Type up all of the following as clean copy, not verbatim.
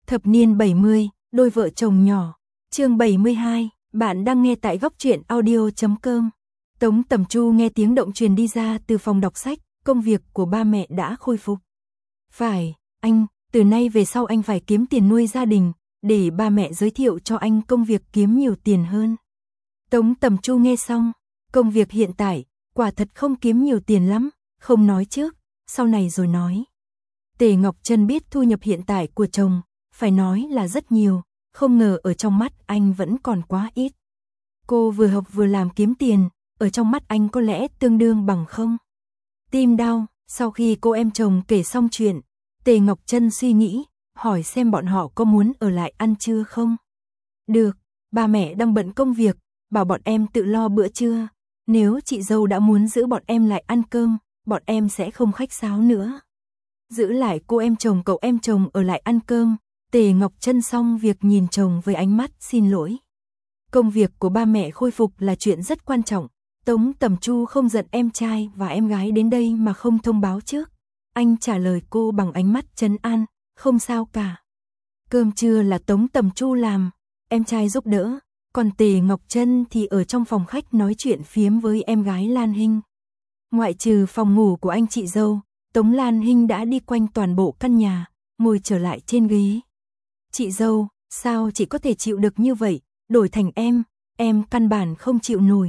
Thập niên 70, đôi vợ chồng nhỏ. Chương 72, bạn đang nghe tại góc truyện audio.com. Tống Tầm Chu nghe tiếng động truyền đi ra từ phòng đọc sách, công việc của ba mẹ đã khôi phục. Phải, anh, từ nay về sau anh phải kiếm tiền nuôi gia đình, để ba mẹ giới thiệu cho anh công việc kiếm nhiều tiền hơn. Tống Tầm Chu nghe xong, công việc hiện tại, quả thật không kiếm nhiều tiền lắm, không nói trước, sau này rồi nói. Tề Ngọc Trân biết thu nhập hiện tại của chồng, phải nói là rất nhiều, không ngờ ở trong mắt anh vẫn còn quá ít. Cô vừa học vừa làm kiếm tiền, ở trong mắt anh có lẽ tương đương bằng không. Tim đau, sau khi cô em chồng kể xong chuyện, Tề Ngọc Trân suy nghĩ, hỏi xem bọn họ có muốn ở lại ăn trưa không. Được, ba mẹ đang bận công việc, bảo bọn em tự lo bữa trưa. Nếu chị dâu đã muốn giữ bọn em lại ăn cơm, bọn em sẽ không khách sáo nữa. Giữ lại cô em chồng cậu em chồng ở lại ăn cơm, Tề Ngọc Trân xong việc nhìn chồng với ánh mắt xin lỗi. Công việc của ba mẹ khôi phục là chuyện rất quan trọng. Tống Tầm Chu không giận em trai và em gái đến đây mà không thông báo trước. Anh trả lời cô bằng ánh mắt trấn an, không sao cả. Cơm trưa là Tống Tầm Chu làm, em trai giúp đỡ, còn Tề Ngọc Trân thì ở trong phòng khách nói chuyện phiếm với em gái Lan Hinh. Ngoại trừ phòng ngủ của anh chị dâu, Tống Lan Hinh đã đi quanh toàn bộ căn nhà, ngồi trở lại trên ghế. Chị dâu, sao chị có thể chịu được như vậy, đổi thành em căn bản không chịu nổi.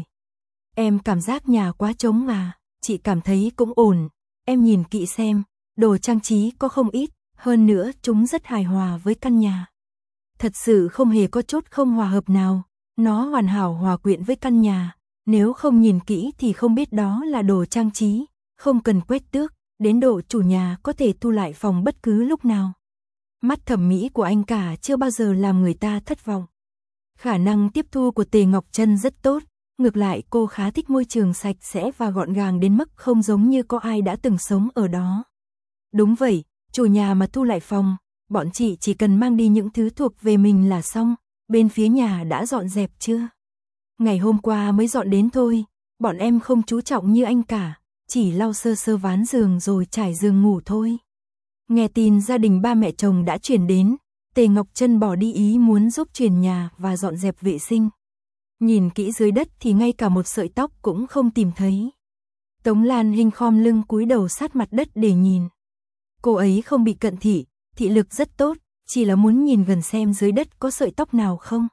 Em cảm giác nhà quá trống à, chị cảm thấy cũng ổn, em nhìn kỹ xem, đồ trang trí có không ít, hơn nữa chúng rất hài hòa với căn nhà. Thật sự không hề có chút không hòa hợp nào, nó hoàn hảo hòa quyện với căn nhà, nếu không nhìn kỹ thì không biết đó là đồ trang trí, không cần quét tước, đến độ chủ nhà có thể thu lại phòng bất cứ lúc nào. Mắt thẩm mỹ của anh cả chưa bao giờ làm người ta thất vọng. Khả năng tiếp thu của Tề Ngọc Trân rất tốt, ngược lại cô khá thích môi trường sạch sẽ và gọn gàng đến mức không giống như có ai đã từng sống ở đó. Đúng vậy, chủ nhà mà thu lại phòng, bọn chị chỉ cần mang đi những thứ thuộc về mình là xong, bên phía nhà đã dọn dẹp chưa? Ngày hôm qua mới dọn đến thôi, bọn em không chú trọng như anh cả, chỉ lau sơ sơ ván giường rồi trải giường ngủ thôi. Nghe tin gia đình ba mẹ chồng đã chuyển đến, Tề Ngọc Trân bỏ đi ý muốn giúp chuyển nhà và dọn dẹp vệ sinh. Nhìn kỹ dưới đất thì ngay cả một sợi tóc cũng không tìm thấy. Tống Lan Hinh khom lưng cúi đầu sát mặt đất để nhìn. Cô ấy không bị cận thị, thị lực rất tốt, chỉ là muốn nhìn gần xem dưới đất có sợi tóc nào không.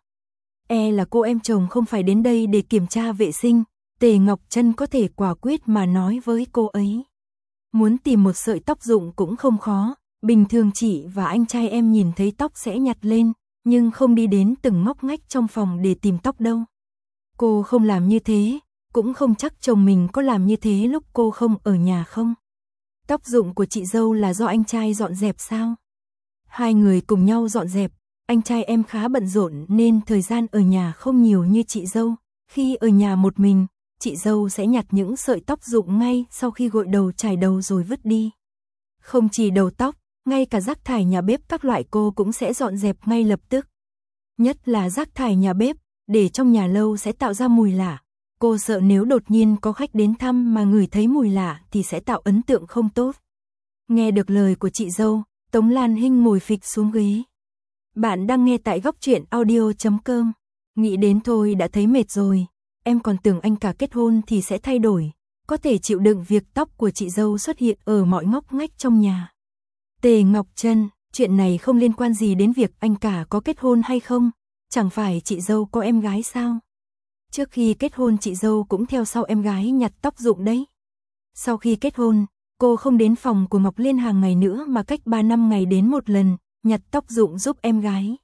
Là cô em chồng không phải đến đây để kiểm tra vệ sinh, Tề Ngọc Trân có thể quả quyết mà nói với cô ấy. Muốn tìm một sợi tóc rụng cũng không khó, bình thường chị và anh trai em nhìn thấy tóc sẽ nhặt lên, nhưng không đi đến từng ngóc ngách trong phòng để tìm tóc đâu. Cô không làm như thế, cũng không chắc chồng mình có làm như thế lúc cô không ở nhà không. Tóc rụng của chị dâu là do anh trai dọn dẹp sao? Hai người cùng nhau dọn dẹp, anh trai em khá bận rộn nên thời gian ở nhà không nhiều như chị dâu. Khi ở nhà một mình, chị dâu sẽ nhặt những sợi tóc rụng ngay sau khi gội đầu chải đầu rồi vứt đi. Không chỉ đầu tóc, ngay cả rác thải nhà bếp các loại cô cũng sẽ dọn dẹp ngay lập tức. Nhất là rác thải nhà bếp, để trong nhà lâu sẽ tạo ra mùi lạ. Cô sợ nếu đột nhiên có khách đến thăm mà ngửi thấy mùi lạ thì sẽ tạo ấn tượng không tốt. Nghe được lời của chị dâu, Tống Lan Hinh ngồi phịch xuống ghế. Bạn đang nghe tại góc truyện audio.com. Nghĩ đến thôi đã thấy mệt rồi. Em còn tưởng anh cả kết hôn thì sẽ thay đổi, có thể chịu đựng việc tóc của chị dâu xuất hiện ở mọi ngóc ngách trong nhà. Tề Ngọc Trân, chuyện này không liên quan gì đến việc anh cả có kết hôn hay không, chẳng phải chị dâu có em gái sao? Trước khi kết hôn chị dâu cũng theo sau em gái nhặt tóc rụng đấy. Sau khi kết hôn, cô không đến phòng của Ngọc Liên hàng ngày nữa mà cách 3 năm ngày đến một lần, nhặt tóc rụng giúp em gái.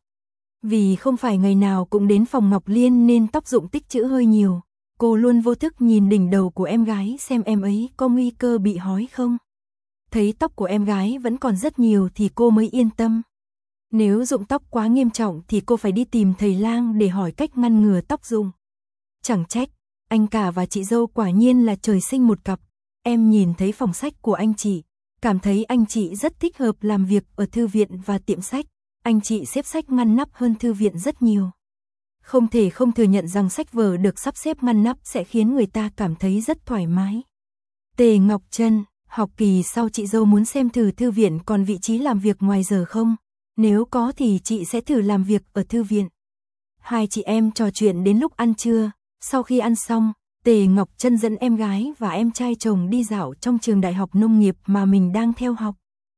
Vì không phải ngày nào cũng đến phòng Ngọc Liên nên tóc rụng tích trữ hơi nhiều, cô luôn vô thức nhìn đỉnh đầu của em gái xem em ấy có nguy cơ bị hói không. Thấy tóc của em gái vẫn còn rất nhiều thì cô mới yên tâm. Nếu rụng tóc quá nghiêm trọng thì cô phải đi tìm thầy lang để hỏi cách ngăn ngừa tóc rụng. Chẳng trách, anh cả và chị dâu quả nhiên là trời sinh một cặp. Em nhìn thấy phòng sách của anh chị, cảm thấy anh chị rất thích hợp làm việc ở thư viện và tiệm sách. Anh chị xếp sách ngăn nắp hơn thư viện rất nhiều. Không thể không thừa nhận rằng sách vở được sắp xếp ngăn nắp sẽ khiến người ta cảm thấy rất thoải mái. Tề Ngọc Trân, học kỳ sau chị dâu muốn xem thử thư viện còn vị trí làm việc ngoài giờ không? Nếu có thì chị sẽ thử làm việc ở thư viện. Hai chị em trò chuyện đến lúc ăn trưa, sau khi ăn xong, Tề Ngọc Trân dẫn em gái và em trai chồng đi dạo trong trường đại học nông nghiệp mà mình đang theo học.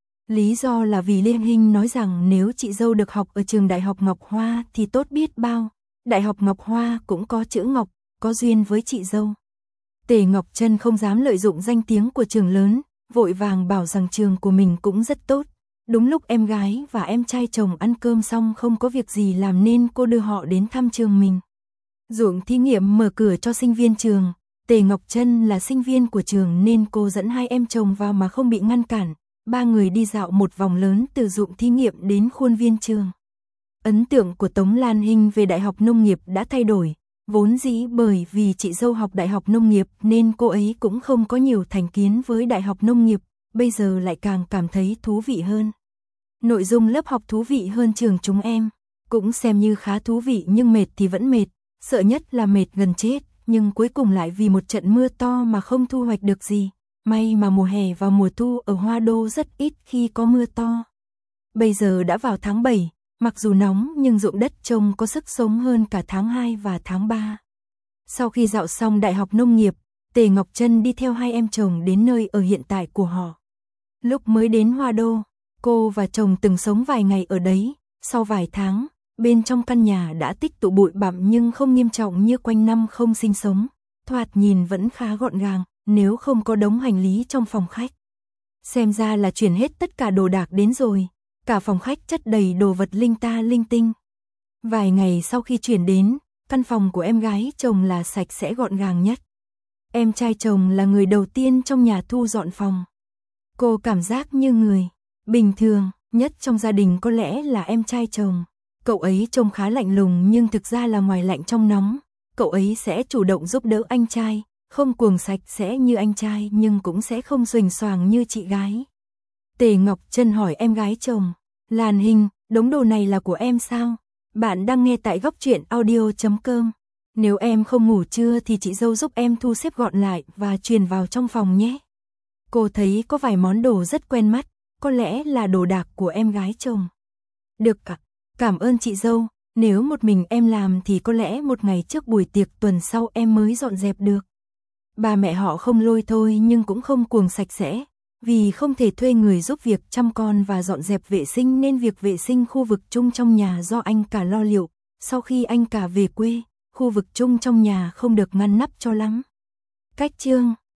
Lý do là vì Lê Hinh nói rằng nếu chị dâu được học ở trường đại học Ngọc Hoa thì tốt biết bao. Đại học Ngọc Hoa cũng có chữ Ngọc, có duyên với chị dâu. Tề Ngọc Trân không dám lợi dụng danh tiếng của trường lớn, vội vàng bảo rằng trường của mình cũng rất tốt. Đúng lúc em gái và em trai chồng ăn cơm xong không có việc gì làm nên cô đưa họ đến thăm trường mình. Ruộng thí nghiệm mở cửa cho sinh viên trường, Tề Ngọc Trân là sinh viên của trường nên cô dẫn hai em chồng vào mà không bị ngăn cản. Ba người đi dạo một vòng lớn từ ruộng thí nghiệm đến khuôn viên trường. Ấn tượng của Tống Lan Hinh về Đại học Nông nghiệp đã thay đổi, vốn dĩ bởi vì chị dâu học Đại học Nông nghiệp nên cô ấy cũng không có nhiều thành kiến với Đại học Nông nghiệp, bây giờ lại càng cảm thấy thú vị hơn. Nội dung lớp học thú vị hơn trường chúng em, cũng xem như khá thú vị nhưng mệt thì vẫn mệt, sợ nhất là mệt gần chết, nhưng cuối cùng lại vì một trận mưa to mà không thu hoạch được gì. May mà mùa hè và mùa thu ở Hoa Đô rất ít khi có mưa to. Bây giờ đã vào tháng 7, mặc dù nóng nhưng ruộng đất trông có sức sống hơn cả tháng 2 và tháng 3. Sau khi dạo xong Đại học Nông nghiệp, Tề Ngọc Trân đi theo hai em chồng đến nơi ở hiện tại của họ. Lúc mới đến Hoa Đô, cô và chồng từng sống vài ngày ở đấy, sau vài tháng, bên trong căn nhà đã tích tụ bụi bặm nhưng không nghiêm trọng như quanh năm không sinh sống, thoạt nhìn vẫn khá gọn gàng. Nếu không có đống hành lý trong phòng khách. Xem ra là chuyển hết tất cả đồ đạc đến rồi, cả phòng khách chất đầy đồ vật linh ta linh tinh. Vài ngày sau khi chuyển đến, căn phòng của em gái chồng là sạch sẽ gọn gàng nhất. Em trai chồng là người đầu tiên trong nhà thu dọn phòng. Cô cảm giác như người bình thường nhất trong gia đình có lẽ là em trai chồng. Cậu ấy trông khá lạnh lùng nhưng thực ra là ngoài lạnh trong nóng. Cậu ấy sẽ chủ động giúp đỡ anh trai. Không cuồng sạch sẽ như anh trai nhưng cũng sẽ không xuềnh xoàng như chị gái. Tề Ngọc Trân hỏi em gái chồng, Lan Hinh, đống đồ này là của em sao? Bạn đang nghe tại góc truyện audio.com. Nếu em không ngủ trưa thì chị dâu giúp em thu xếp gọn lại và truyền vào trong phòng nhé. Cô thấy có vài món đồ rất quen mắt, có lẽ là đồ đạc của em gái chồng. Được ạ, cảm ơn chị dâu, nếu một mình em làm thì có lẽ một ngày trước buổi tiệc tuần sau em mới dọn dẹp được. Ba mẹ họ không lôi thôi nhưng cũng không cuồng sạch sẽ, vì không thể thuê người giúp việc chăm con và dọn dẹp vệ sinh nên việc vệ sinh khu vực chung trong nhà do anh cả lo liệu. Sau khi anh cả về quê, khu vực chung trong nhà không được ngăn nắp cho lắm. Cách chương